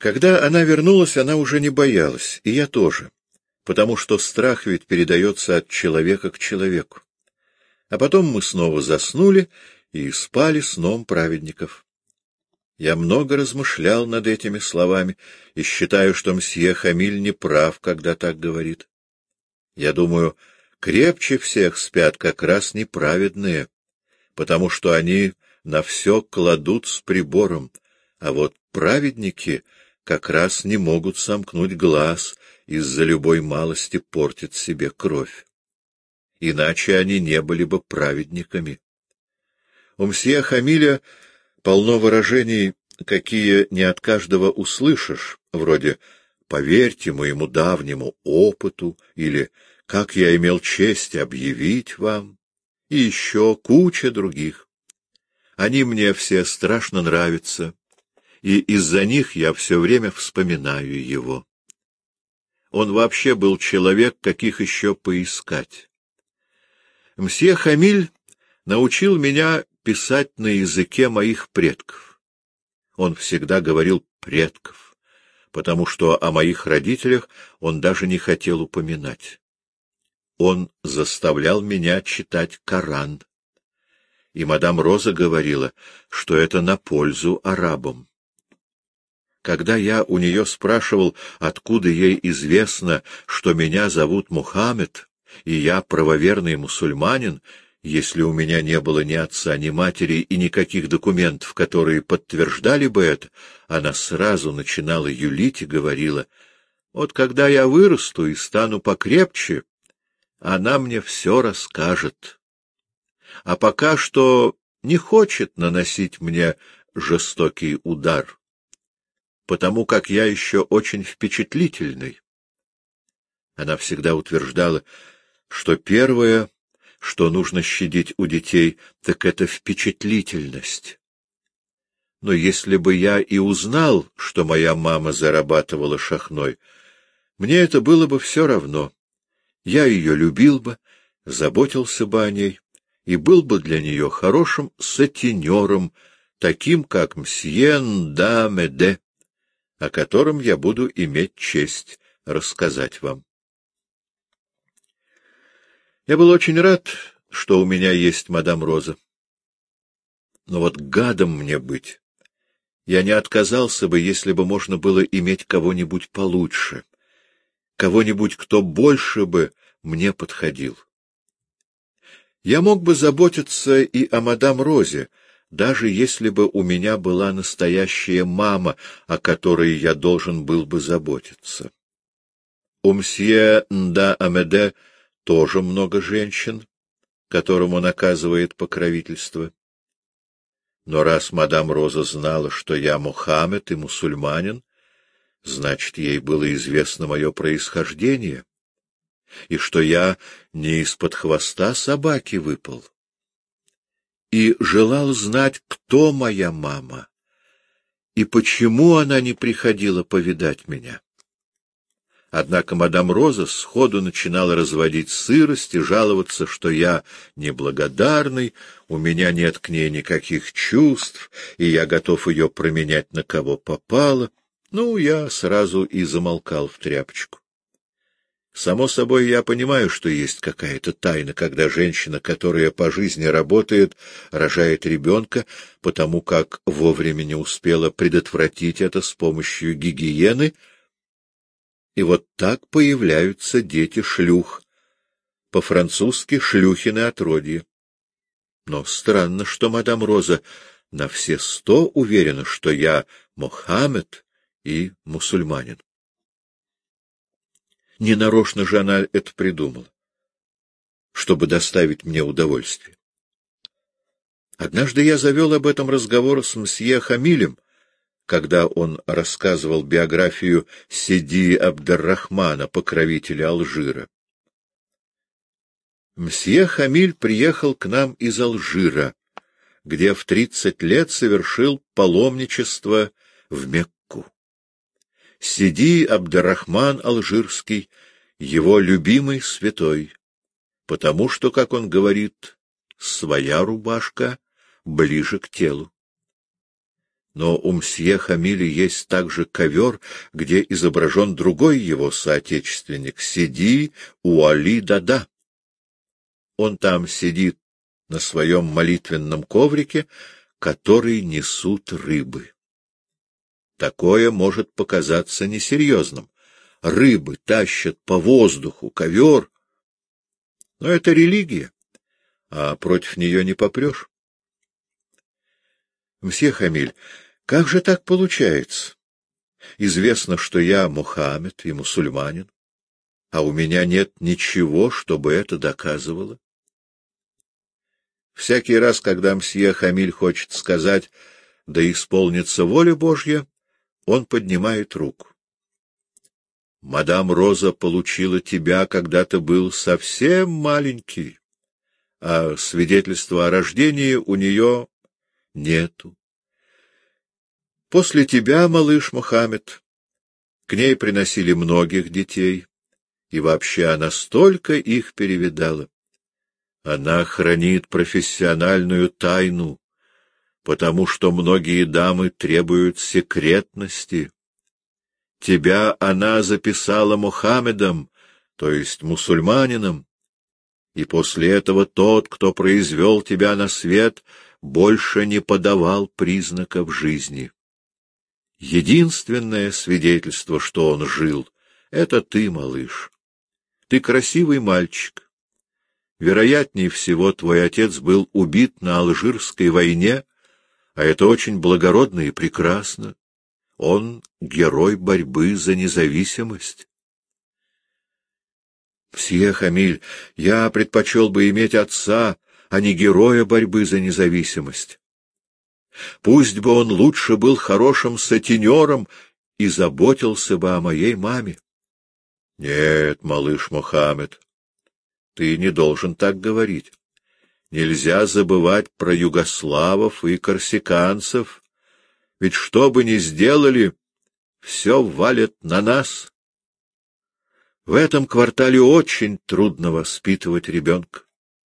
Когда она вернулась, она уже не боялась, и я тоже, потому что страх ведь передается от человека к человеку. А потом мы снова заснули и спали сном праведников. Я много размышлял над этими словами и считаю, что мсье Хамиль не прав, когда так говорит. Я думаю, крепче всех спят как раз неправедные, потому что они на все кладут с прибором, а вот праведники как раз не могут сомкнуть глаз, из-за любой малости портят себе кровь. Иначе они не были бы праведниками. У мсье Хамиля полно выражений, какие не от каждого услышишь, вроде «поверьте моему давнему опыту» или «как я имел честь объявить вам» и еще куча других. Они мне все страшно нравятся, и из-за них я все время вспоминаю его. Он вообще был человек, каких еще поискать. Мсье Хамиль научил меня писать на языке моих предков. Он всегда говорил «предков», потому что о моих родителях он даже не хотел упоминать. Он заставлял меня читать Коран. И мадам Роза говорила, что это на пользу арабам. Когда я у нее спрашивал, откуда ей известно, что меня зовут Мухаммед, и я правоверный мусульманин, если у меня не было ни отца, ни матери и никаких документов, которые подтверждали бы это, она сразу начинала юлить и говорила, вот когда я вырасту и стану покрепче, она мне все расскажет. А пока что не хочет наносить мне жестокий удар, потому как я еще очень впечатлительный. Она всегда утверждала, что первое, что нужно щадить у детей, так это впечатлительность. Но если бы я и узнал, что моя мама зарабатывала шахной, мне это было бы все равно. Я ее любил бы, заботился бы о ней и был бы для нее хорошим сатинером, таким, как мсье Нда-Меде, о котором я буду иметь честь рассказать вам. Я был очень рад, что у меня есть мадам Роза. Но вот гадом мне быть. Я не отказался бы, если бы можно было иметь кого-нибудь получше, кого-нибудь, кто больше бы мне подходил. Я мог бы заботиться и о мадам Розе, даже если бы у меня была настоящая мама, о которой я должен был бы заботиться. У мсье Нда-Амеде тоже много женщин, которым он оказывает покровительство. Но раз мадам Роза знала, что я Мухаммед и мусульманин, значит, ей было известно мое происхождение, и что я не из-под хвоста собаки выпал. И желал знать, кто моя мама, и почему она не приходила повидать меня. Однако мадам Роза сходу начинала разводить сырость и жаловаться, что я неблагодарный, у меня нет к ней никаких чувств, и я готов ее променять на кого попало. Ну, я сразу и замолкал в тряпочку. Само собой, я понимаю, что есть какая-то тайна, когда женщина, которая по жизни работает, рожает ребенка, потому как вовремя не успела предотвратить это с помощью гигиены. И вот так появляются дети шлюх, по-французски шлюхины отродье. Но странно, что мадам Роза на все 100 уверена, что я Мухаммед и мусульманин. Ненарочно же она это придумала, чтобы доставить мне удовольствие. Однажды я завел об этом разговор с мсье Хамилем, когда он рассказывал биографию Сиди Абд-ар-Рахмана, покровителя Алжира. Мсье Хамиль приехал к нам из Алжира, где в 30 лет совершил паломничество в Мекку. Сиди Абд-ар-Рахман Алжирский — его любимый святой, потому что, как он говорит, своя рубашка ближе к телу. Но у мсье Хамиля есть также ковер, где изображен другой его соотечественник — Сиди Уали Дада. Он там сидит на своем молитвенном коврике, который несут рыбы. Такое может показаться несерьезным. Рыбы тащат по воздуху ковер. Но это религия, а против нее не попрешь. Мсье Хамиль, как же так получается? Известно, что я Мухаммед и мусульманин, а у меня нет ничего, чтобы это доказывало. Всякий раз, когда мсье Хамиль хочет сказать «да исполнится воля Божья», он поднимает руку. Мадам Роза получила тебя, когда ты был совсем маленький, а свидетельства о рождении у нее нету. После тебя, малыш Мухаммед, к ней приносили многих детей, и вообще она столько их перевидала. Она хранит профессиональную тайну, потому что многие дамы требуют секретности. Тебя она записала Мухаммедом, то есть мусульманином, и после этого тот, кто произвел тебя на свет, больше не подавал признаков жизни. Единственное свидетельство, что он жил, — это ты, малыш. Ты красивый мальчик. Вероятнее всего, твой отец был убит на Алжирской войне, а это очень благородно и прекрасно. Он — герой борьбы за независимость. Мсье Хамиль, я предпочел бы иметь отца, а не героя борьбы за независимость. Пусть бы он лучше был хорошим сутенером и заботился бы о моей маме. Нет, малыш Мухаммед, ты не должен так говорить. Нельзя забывать про югославов и корсиканцев. Ведь что бы ни сделали, все валят на нас. В этом квартале очень трудно воспитывать ребенка.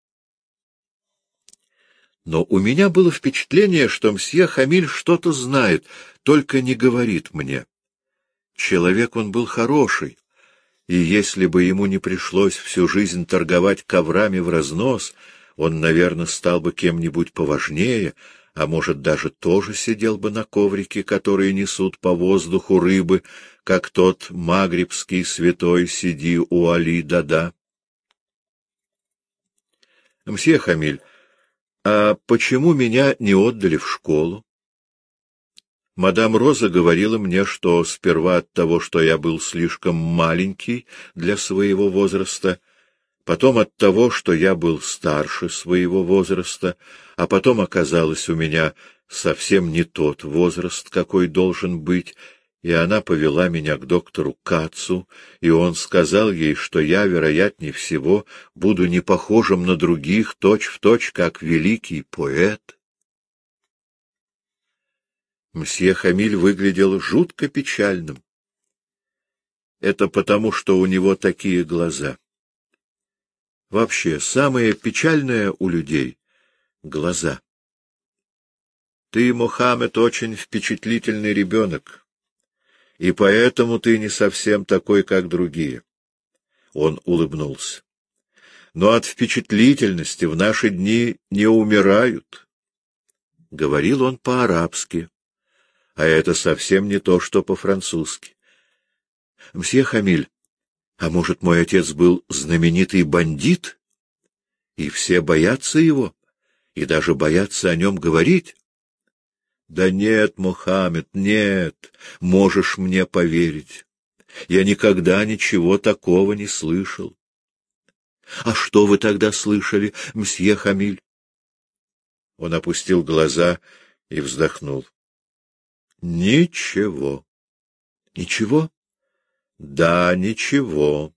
Но у меня было впечатление, что мсье Хамиль что-то знает, только не говорит мне. Человек он был хороший, и если бы ему не пришлось всю жизнь торговать коврами в разнос, он, наверное, стал бы кем-нибудь поважнее, а может, даже тоже сидел бы на коврике, которые несут по воздуху рыбы, как тот магрибский святой Сиди Уали Дада. Мсье Хамиль, а почему меня не отдали в школу? Мадам Роза говорила мне, что сперва от того, что я был слишком маленький для своего возраста, потом от того, что я был старше своего возраста, а потом оказалось у меня совсем не тот возраст, какой должен быть, и она повела меня к доктору Кацу, и он сказал ей, что я, вероятнее всего, буду не похожим на других, точь-в-точь, как великий поэт. Мсье Хамиль выглядел жутко печальным. Это потому, что у него такие глаза. Вообще, самое печальное у людей — глаза. Ты, Мухаммед, очень впечатлительный ребенок, и поэтому ты не совсем такой, как другие. Он улыбнулся. Но от впечатлительности в наши дни не умирают. Говорил он по-арабски, а это совсем не то, что по-французски. Мсье Хамиль, а может, мой отец был знаменитый бандит, и все боятся его, и даже боятся о нем говорить? Да нет, Мухаммед, нет, можешь мне поверить. Я никогда ничего такого не слышал. А что вы тогда слышали, мсье Хамиль? Он опустил глаза и вздохнул. Ничего. Ничего? Да, ничего.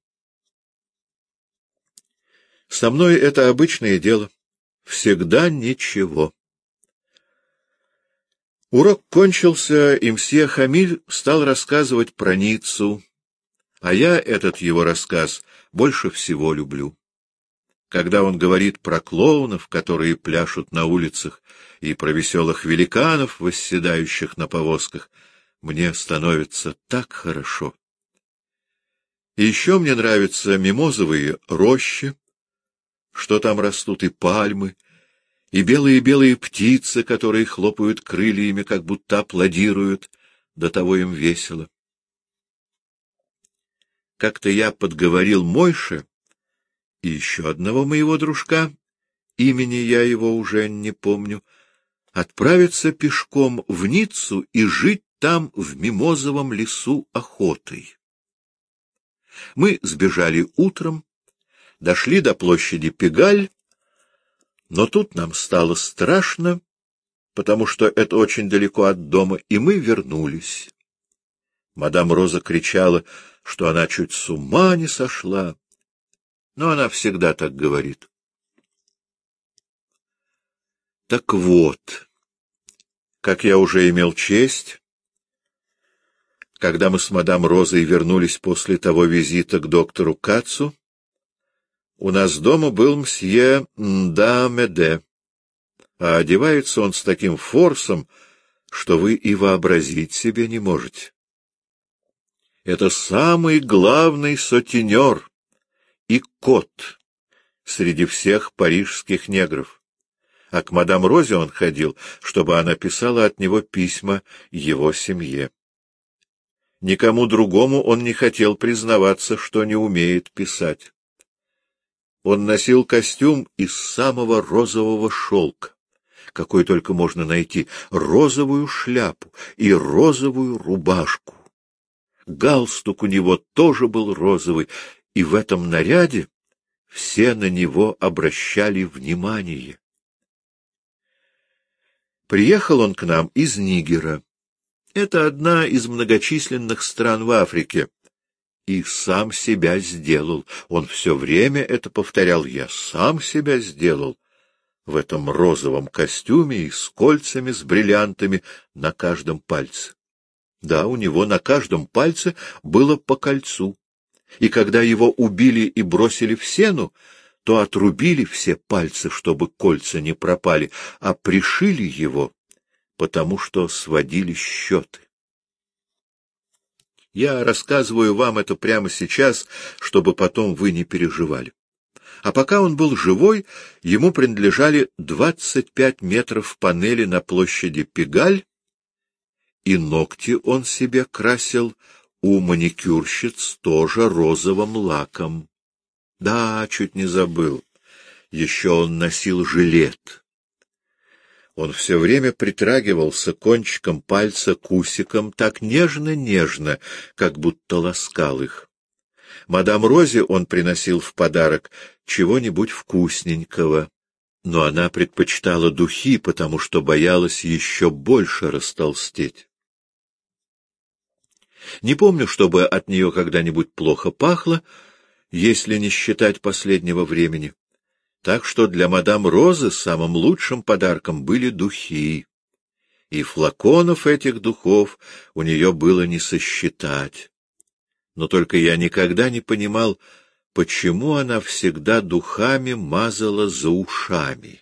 Со мной это обычное дело. Всегда ничего. Урок кончился, и мсье Хамиль стал рассказывать про Ниццу, а я этот его рассказ больше всего люблю. Когда он говорит про клоунов, которые пляшут на улицах, и про веселых великанов, восседающих на повозках, мне становится так хорошо. И еще мне нравятся мимозовые рощи, что там растут и пальмы, и белые-белые птицы, которые хлопают крыльями, как будто аплодируют, до того им весело. Как-то я подговорил Мойше и еще одного моего дружка, имени я его уже не помню, отправиться пешком в Ниццу и жить там в мимозовом лесу охотой. Мы сбежали утром, дошли до площади Пегаль, но тут нам стало страшно, потому что это очень далеко от дома, и мы вернулись. Мадам Роза кричала, что она чуть с ума не сошла, но она всегда так говорит. Так вот, как я уже имел честь, когда мы с мадам Розой вернулись после того визита к доктору Кацу, у нас дома был мсье Ндамеде, а одевается он с таким форсом, что вы и вообразить себе не можете. Это самый главный сутенер и кот среди всех парижских негров. А к мадам Розе он ходил, чтобы она писала от него письма его семье. Никому другому он не хотел признаваться, что не умеет писать. Он носил костюм из самого розового шелка, какой только можно найти, розовую шляпу и розовую рубашку. Галстук у него тоже был розовый, и в этом наряде все на него обращали внимание. Приехал он к нам из Нигера. Это одна из многочисленных стран в Африке. И сам себя сделал. Он все время это повторял. Я сам себя сделал. В этом розовом костюме и с кольцами, с бриллиантами на каждом пальце. Да, у него на каждом пальце было по кольцу. И когда его убили и бросили в сену, то отрубили все пальцы, чтобы кольца не пропали, а пришили его, потому что сводили счеты. Я рассказываю вам это прямо сейчас, чтобы потом вы не переживали. А пока он был живой, ему принадлежали 25 метров панели на площади Пегаль, и ногти он себе красил у маникюрщиц тоже розовым лаком. Да, чуть не забыл. Еще он носил жилет. Он все время притрагивался кончиком пальца к усикам так нежно-нежно, как будто ласкал их. Мадам Розе он приносил в подарок чего-нибудь вкусненького, но она предпочитала духи, потому что боялась еще больше растолстеть. Не помню, чтобы от нее когда-нибудь плохо пахло, если не считать последнего времени. Так что для мадам Розы самым лучшим подарком были духи. И флаконов этих духов у нее было не сосчитать. Но только я никогда не понимал, почему она всегда духами мазала за ушами.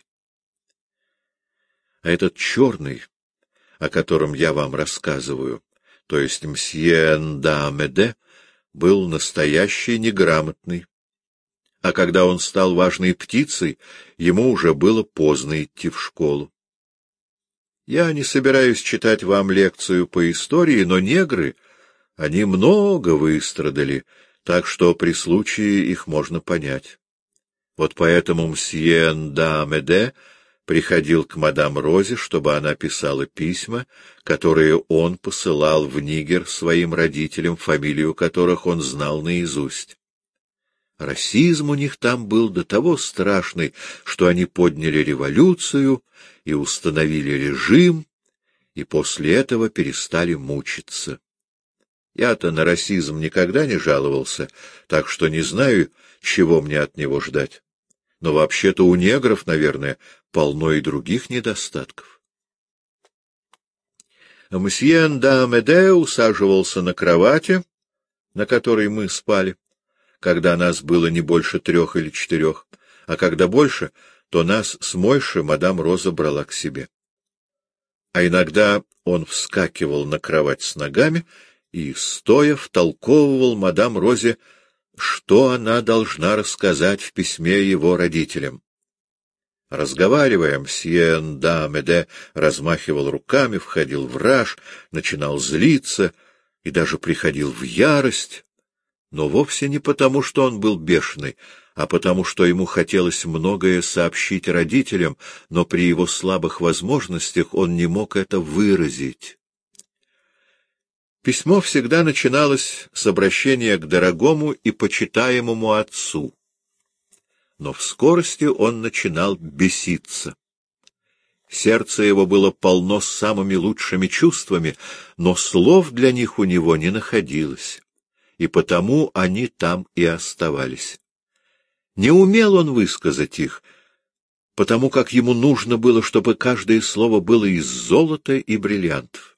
А этот черный, о котором я вам рассказываю, то есть мсье Ндамеде, был настоящий неграмотный. А когда он стал важной птицей, ему уже было поздно идти в школу. Я не собираюсь читать вам лекцию по истории, но негры, они много выстрадали, так что при случае их можно понять. Вот поэтому мсье Ндамеде приходил к мадам Розе, чтобы она писала письма, которые он посылал в Нигер своим родителям, фамилию которых он знал наизусть. Расизм у них там был до того страшный, что они подняли революцию и установили режим, и после этого перестали мучиться. Я-то на расизм никогда не жаловался, так что не знаю, чего мне от него ждать. Но вообще-то у негров, наверное, полно и других недостатков. Мсье Ндамеде усаживался на кровати, на которой мы спали, когда нас было не больше 3 или 4, а когда больше, то нас с Мойшей мадам Роза брала к себе. А иногда он вскакивал на кровать с ногами и, стоя, втолковывал мадам Розе, что она должна рассказать в письме его родителям. Разговаривая, мсье Нда-Амеде размахивал руками, входил в раж, начинал злиться и даже приходил в ярость, но вовсе не потому, что он был бешеный, а потому, что ему хотелось многое сообщить родителям, но при его слабых возможностях он не мог это выразить. Письмо всегда начиналось с обращения к дорогому и почитаемому отцу. Но в скорости он начинал беситься. Сердце его было полно самыми лучшими чувствами, но слов для них у него не находилось, и потому они там и оставались. Не умел он высказать их, потому как ему нужно было, чтобы каждое слово было из золота и бриллиантов.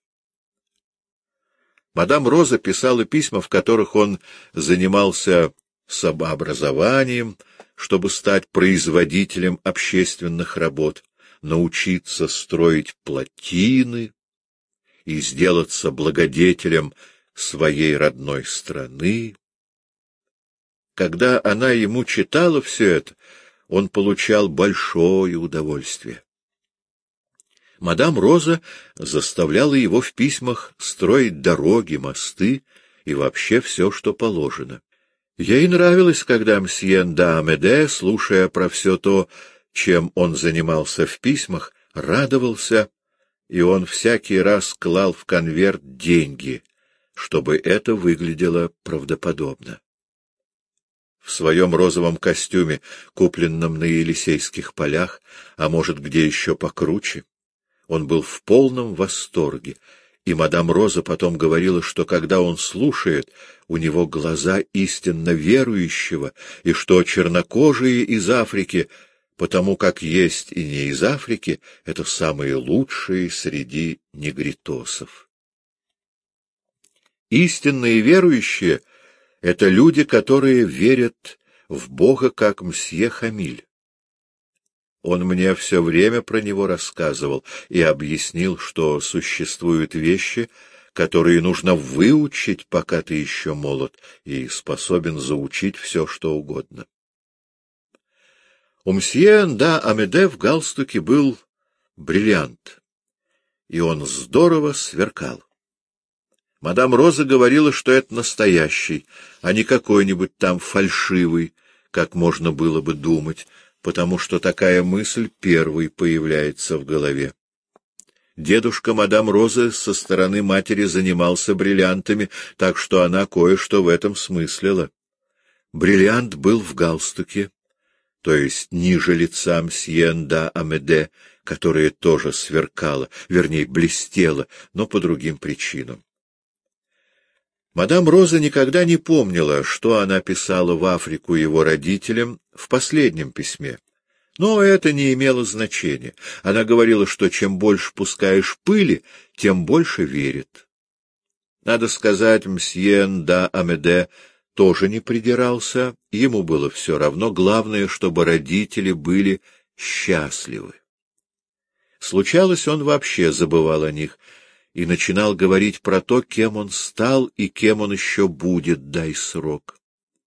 Мадам Роза писала письма, в которых он занимался самообразованием, чтобы стать производителем общественных работ, научиться строить плотины и сделаться благодетелем своей родной страны. Когда она ему читала все это, он получал большое удовольствие. Мадам Роза заставляла его в письмах строить дороги, мосты и вообще все, что положено. Ей нравилось, когда мсье Нда-Амеде, слушая про все то, чем он занимался в письмах, радовался, и он всякий раз клал в конверт деньги, чтобы это выглядело правдоподобно. В своем розовом костюме, купленном на Елисейских полях, а может, где еще покруче, он был в полном восторге, и мадам Роза потом говорила, что когда он слушает, у него глаза истинно верующего, и что чернокожие из Африки, потому как есть и не из Африки, это самые лучшие среди негритосов. Истинные верующие — это люди, которые верят в Бога, как мсье Хамиль. Он мне все время про него рассказывал и объяснил, что существуют вещи, которые нужно выучить, пока ты еще молод и способен заучить все, что угодно. У мсье Нда-Амеде в галстуке был бриллиант, и он здорово сверкал. Мадам Роза говорила, что это настоящий, а не какой-нибудь там фальшивый, как можно было бы думать, потому что такая мысль первой появляется в голове. Дедушка мадам Розы со стороны матери занимался бриллиантами, так что она кое-что в этом смыслила. Бриллиант был в галстуке, то есть ниже лица мсье Нда-Амеде, которое тоже сверкало, вернее, блестело, но по другим причинам. Мадам Роза никогда не помнила, что она писала в Африку его родителям в последнем письме. Но это не имело значения. Она говорила, что чем больше пускаешь пыли, тем больше верит. Надо сказать, мсье Нда-Амеде тоже не придирался, ему было все равно, главное, чтобы родители были счастливы. Случалось, он вообще забывал о них и начинал говорить про то, кем он стал и кем он еще будет, дай срок.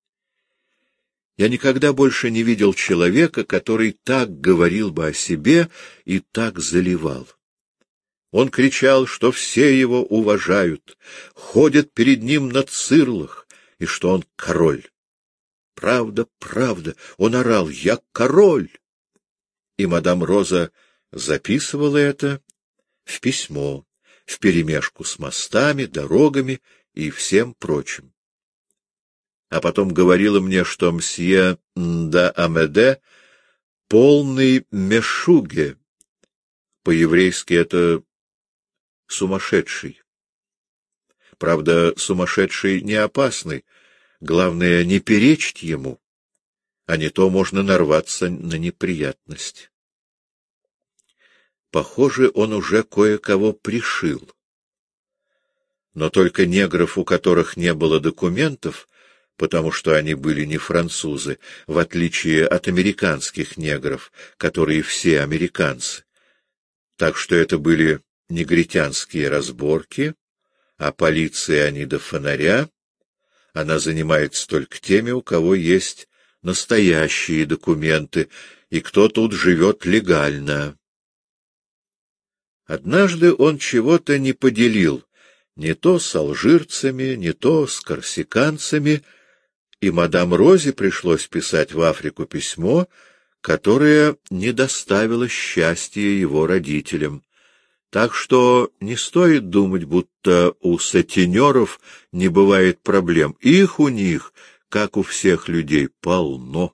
Я никогда больше не видел человека, который так говорил бы о себе и так заливал. Он кричал, что все его уважают, ходят перед ним на цирлах, и что он король. Правда, правда, он орал: «Я король!» И мадам Роза записывала это в письмо, вперемешку с мостами, дорогами и всем прочим. А потом говорила мне, что мсье Нда-Амеде — полный мешуге. По-еврейски это сумасшедший. Правда, сумасшедший не опасный. Главное, не перечить ему, а не то можно нарваться на неприятность. Похоже, он уже кое-кого пришил. Но только негров, у которых не было документов, потому что они были не французы, в отличие от американских негров, которые все американцы. Так что это были негритянские разборки, а полиция они до фонаря. Она занимается только теми, у кого есть настоящие документы, и кто тут живет легально. Однажды он чего-то не поделил, не то с алжирцами, не то с корсиканцами, и мадам Розе пришлось писать в Африку письмо, которое не доставило счастья его родителям. Так что не стоит думать, будто у сатинеров не бывает проблем. Их у них, как у всех людей, полно.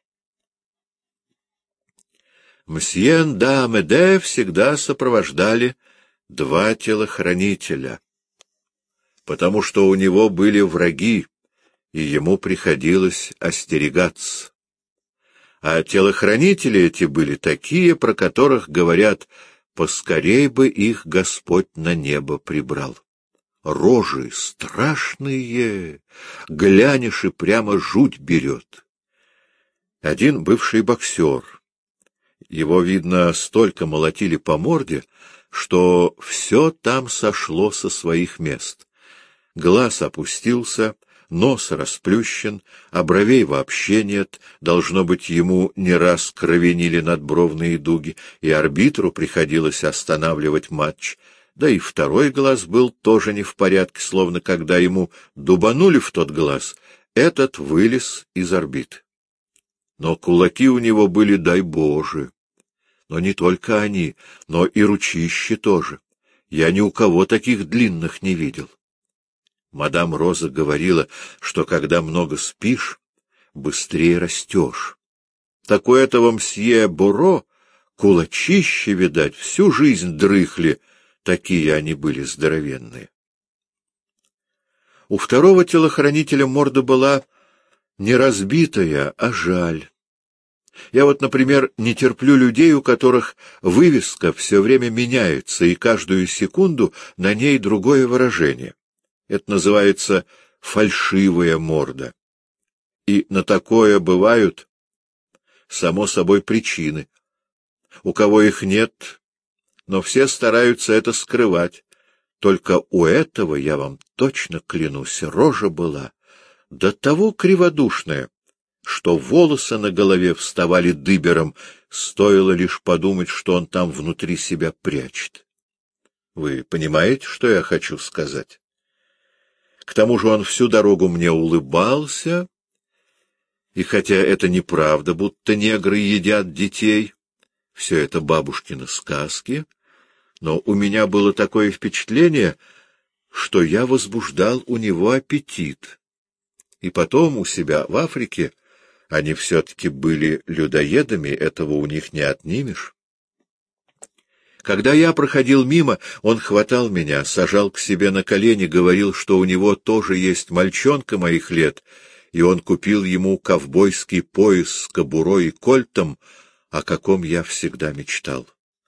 Мсье д'Амеде всегда сопровождали два телохранителя, потому что у него были враги, и ему приходилось остерегаться. А телохранители эти были такие, про которых говорят: поскорей бы их Господь на небо прибрал. Рожи страшные, глянешь и прямо жуть берет. Один бывший боксер. Его, видно, столько молотили по морде, что все там сошло со своих мест. Глаз опустился, нос расплющен, а бровей вообще нет, должно быть, ему не раз кровенили надбровные дуги, и арбитру приходилось останавливать матч. Да и второй глаз был тоже не в порядке, словно когда ему дубанули в тот глаз, этот вылез из орбит. Но кулаки у него были, дай Боже. Но не только они, но и ручищи тоже. Я ни у кого таких длинных не видел. Мадам Роза говорила, что когда много спишь, быстрее растешь. Так у этого мсье Буро кулачище, видать, всю жизнь дрыхли, такие они были здоровенные. У второго телохранителя морда была не разбитая, а жаль. Я вот, например, не терплю людей, у которых вывеска все время меняется, и каждую секунду на ней другое выражение. Это называется фальшивая морда. И на такое бывают, само собой, причины. У кого их нет, но все стараются это скрывать. Только у этого, я вам точно клянусь, рожа была до того криводушная, что волосы на голове вставали дыбером, стоило лишь подумать, что он там внутри себя прячет. Вы понимаете, что я хочу сказать? К тому же он всю дорогу мне улыбался, и хотя это неправда, будто негры едят детей, все это бабушкины сказки, но у меня было такое впечатление, что я возбуждал у него аппетит. И потом у себя в Африке они все-таки были людоедами, этого у них не отнимешь. Когда я проходил мимо, он хватал меня, сажал к себе на колени, говорил, что у него тоже есть мальчонка моих лет, и он купил ему ковбойский пояс с кобурой и кольтом, о каком я всегда мечтал.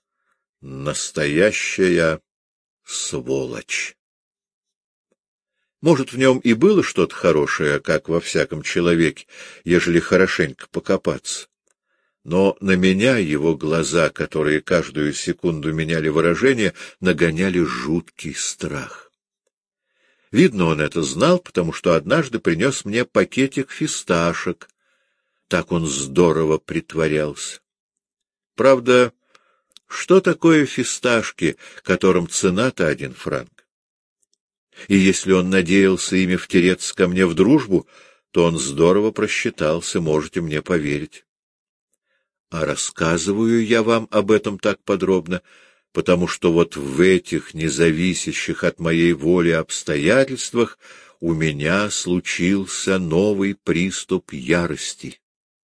Настоящая сволочь. Может, в нем и было что-то хорошее, как во всяком человеке, ежели хорошенько покопаться. Но на меня его глаза, которые каждую секунду меняли выражение, нагоняли жуткий страх. Видно, он это знал, потому что однажды принес мне пакетик фисташек. Так он здорово притворялся. Правда, что такое фисташки, которым цена-то 1 франк? И если он надеялся ими втереться ко мне в дружбу, то он здорово просчитался, можете мне поверить. А рассказываю я вам об этом так подробно, потому что вот в этих независящих от моей воли обстоятельствах у меня случился новый приступ ярости.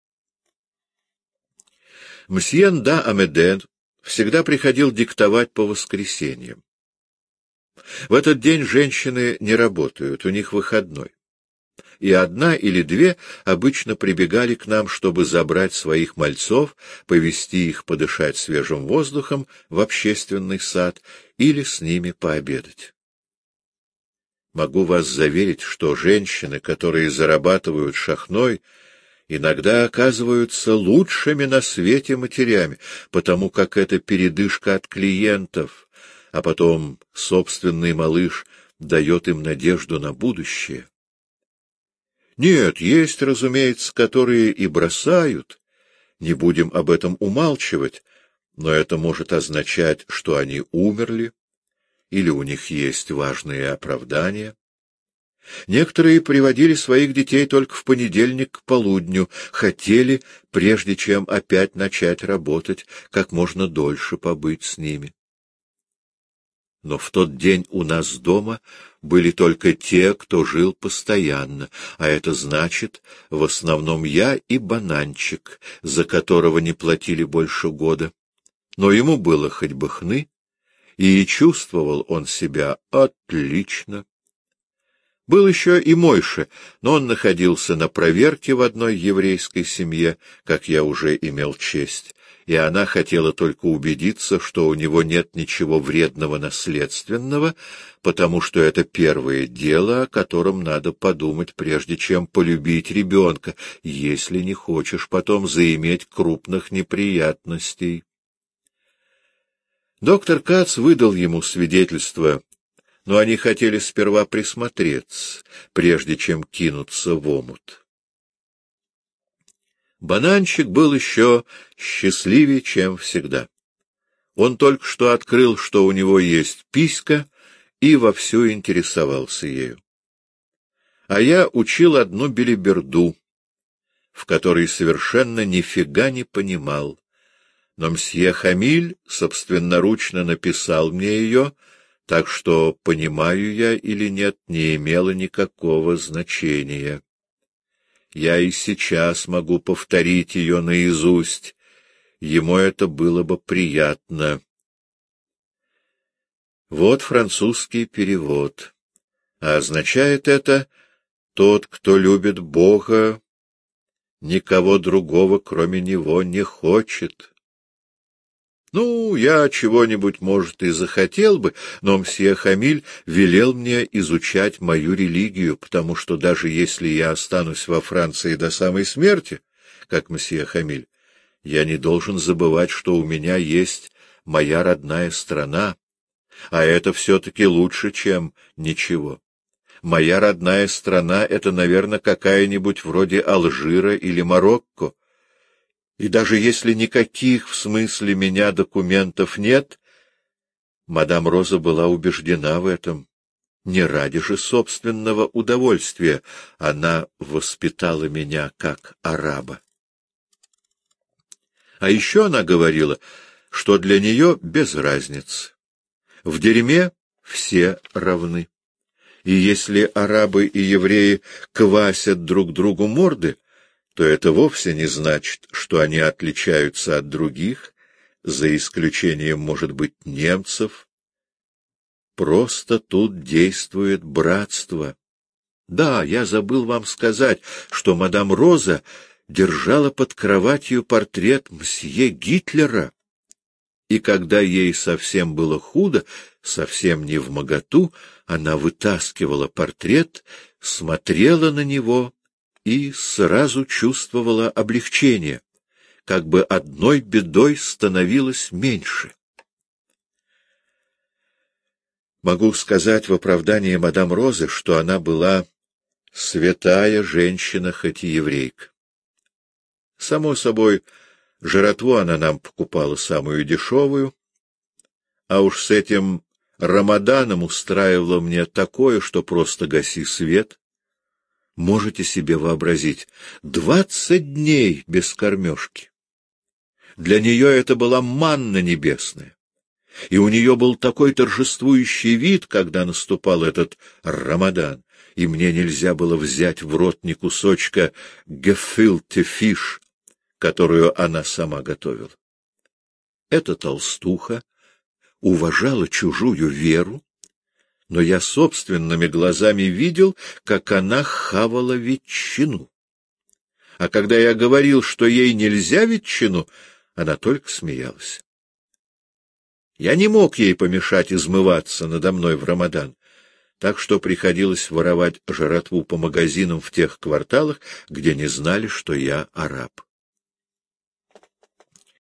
Мсье д'Амеде всегда приходил диктовать по воскресеньям. В этот день женщины не работают, у них выходной. И 1 или 2 обычно прибегали к нам, чтобы забрать своих мальцов, повезти их подышать свежим воздухом в общественный сад или с ними пообедать. Могу вас заверить, что женщины, которые зарабатывают шахной, иногда оказываются лучшими на свете матерями, потому как это передышка от клиентов, а потом собственный малыш дает им надежду на будущее. Нет, есть, разумеется, которые и бросают, не будем об этом умалчивать, но это может означать, что они умерли, или у них есть важные оправдания. Некоторые приводили своих детей только в понедельник к полудню, хотели, прежде чем опять начать работать, как можно дольше побыть с ними. Но в тот день у нас дома были только те, кто жил постоянно, а это значит, в основном я и Бананчик, за которого не платили больше года. Но ему было хоть бы хны, и чувствовал он себя отлично. Был еще и Мойша, но он находился на проверке в одной еврейской семье, как я уже имел честь, и она хотела только убедиться, что у него нет ничего вредного наследственного, потому что это первое дело, о котором надо подумать, прежде чем полюбить ребенка, если не хочешь потом заиметь крупных неприятностей. Доктор Кац выдал ему свидетельство, но они хотели сперва присмотреться, прежде чем кинуться в омут. Бананчик был еще счастливее, чем всегда. Он только что открыл, что у него есть писька, и вовсю интересовался ею. А я учил одну белиберду, в которой совершенно нифига не понимал. Но мсье Хамиль собственноручно написал мне ее, так что, понимаю я или нет, не имело никакого значения. Я и сейчас могу повторить ее наизусть. Ему это было бы приятно. Вот французский перевод. А означает это: тот, кто любит Бога, никого другого, кроме Него, не хочет. Ну, я чего-нибудь, может, и захотел бы, но мсье Хамиль велел мне изучать мою религию, потому что даже если я останусь во Франции до самой смерти, как мсье Хамиль, я не должен забывать, что у меня есть моя родная страна, а это все-таки лучше, чем ничего. Моя родная страна — это, наверное, какая-нибудь вроде Алжира или Марокко. И даже если никаких, в смысле меня, документов нет, мадам Роза была убеждена в этом. Не ради же собственного удовольствия она воспитала меня как араба. А еще она говорила, что для нее без разницы. В дерьме все равны. И если арабы и евреи квасят друг другу морды, то это вовсе не значит, что они отличаются от других, за исключением, может быть, немцев. Просто тут действует братство. Да, я забыл вам сказать, что мадам Роза держала под кроватью портрет мсье Гитлера, и когда ей совсем было худо, совсем невмоготу, она вытаскивала портрет, смотрела на него и сразу чувствовала облегчение, как бы одной бедой становилось меньше. Могу сказать в оправдании мадам Розы, что она была святая женщина, хоть и еврейка. Само собой, жратву она нам покупала самую дешевую, а уж с этим Рамаданом устраивала мне такое, что просто гаси свет. Можете себе вообразить, 20 дней без кормежки. Для нее это была манна небесная. И у нее был такой торжествующий вид, когда наступал этот Рамадан, и мне нельзя было взять в рот ни кусочка гефилте фиш, которую она сама готовила. Эта толстуха уважала чужую веру, но я собственными глазами видел, как она хавала ветчину. А когда я говорил, что ей нельзя ветчину, она только смеялась. Я не мог ей помешать измываться надо мной в Рамадан, так что приходилось воровать жратву по магазинам в тех кварталах, где не знали, что я араб.